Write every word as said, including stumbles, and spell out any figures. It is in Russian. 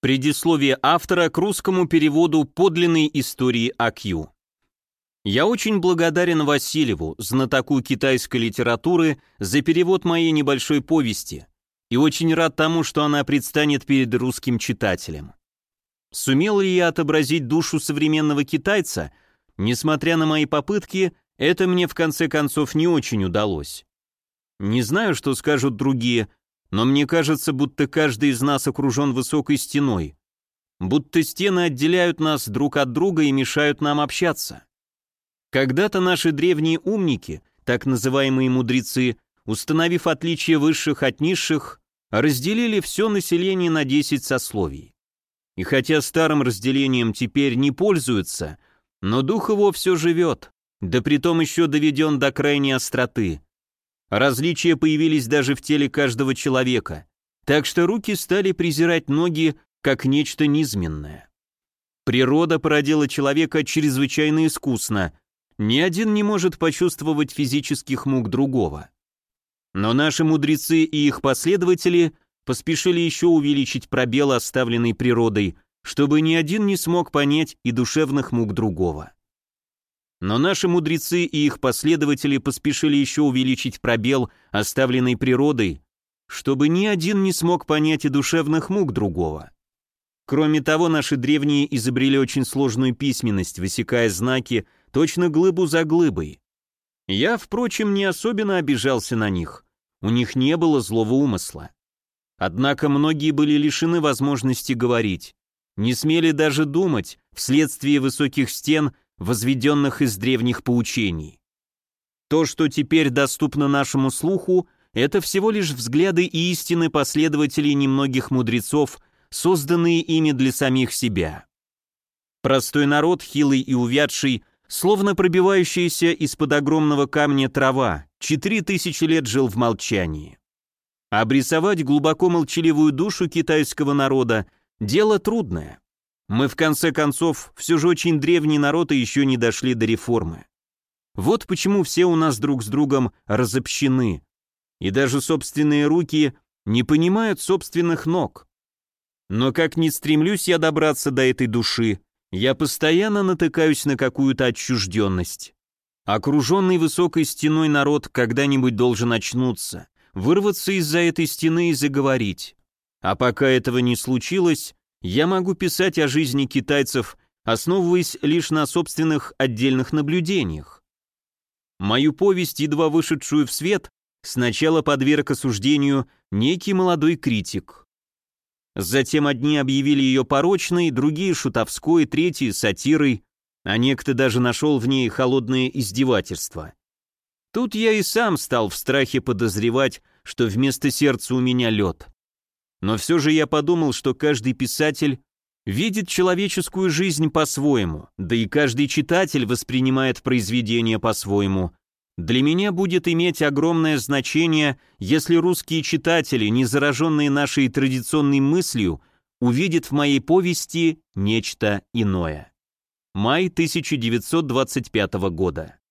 Предисловие автора к русскому переводу подлинной истории А Кью. Я очень благодарен Васильеву, знатоку китайской литературы, за перевод моей небольшой повести, и очень рад тому, что она предстанет перед русским читателем. Сумел ли я отобразить душу современного китайца? Несмотря на мои попытки, это мне в конце концов не очень удалось. Не знаю, что скажут другие, но мне кажется, будто каждый из нас окружен высокой стеной, будто стены отделяют нас друг от друга и мешают нам общаться. Когда-то наши древние умники, так называемые мудрецы, установив отличие высших от низших, разделили все население на десять сословий. И хотя старым разделением теперь не пользуются, но дух его все живет, да притом еще доведен до крайней остроты. Различия появились даже в теле каждого человека, так что руки стали презирать ноги как нечто низменное. Природа породила человека чрезвычайно искусно, ни один не может почувствовать физических мук другого. Но наши мудрецы и их последователи поспешили еще увеличить пробел, оставленный природой, чтобы ни один не смог понять и душевных мук другого. Но наши мудрецы и их последователи поспешили еще увеличить пробел, оставленный природой, чтобы ни один не смог понять и душевных мук другого. Кроме того, наши древние изобрели очень сложную письменность, высекая знаки точно глыбу за глыбой. Я, впрочем, не особенно обижался на них, у них не было злого умысла. Однако многие были лишены возможности говорить, не смели даже думать вследствие высоких стен, возведенных из древних поучений. То, что теперь доступно нашему слуху, это всего лишь взгляды и истины последователей немногих мудрецов, созданные ими для самих себя. Простой народ, хилый и увядший, словно пробивающаяся из-под огромного камня трава, четыре тысячи лет жил в молчании. Обрисовать глубоко молчаливую душу китайского народа – дело трудное. Мы, в конце концов, все же очень древний народ и еще не дошли до реформы. Вот почему все у нас друг с другом разобщены, и даже собственные руки не понимают собственных ног. Но как ни стремлюсь я добраться до этой души, я постоянно натыкаюсь на какую-то отчужденность. Окруженный высокой стеной народ когда-нибудь должен очнуться, вырваться из-за этой стены и заговорить. А пока этого не случилось, я могу писать о жизни китайцев, основываясь лишь на собственных отдельных наблюдениях. Мою повесть, едва вышедшую в свет, сначала подверг осуждению некий молодой критик. Затем одни объявили ее порочной, другие шутовской, третьи сатирой, а некто даже нашел в ней холодное издевательство. Тут я и сам стал в страхе подозревать, что вместо сердца у меня лед. Но все же я подумал, что каждый писатель видит человеческую жизнь по-своему, да и каждый читатель воспринимает произведение по-своему. Для меня будет иметь огромное значение, если русские читатели, не зараженные нашей традиционной мыслью, увидят в моей повести нечто иное. Май тысяча девятьсот двадцать пятого года.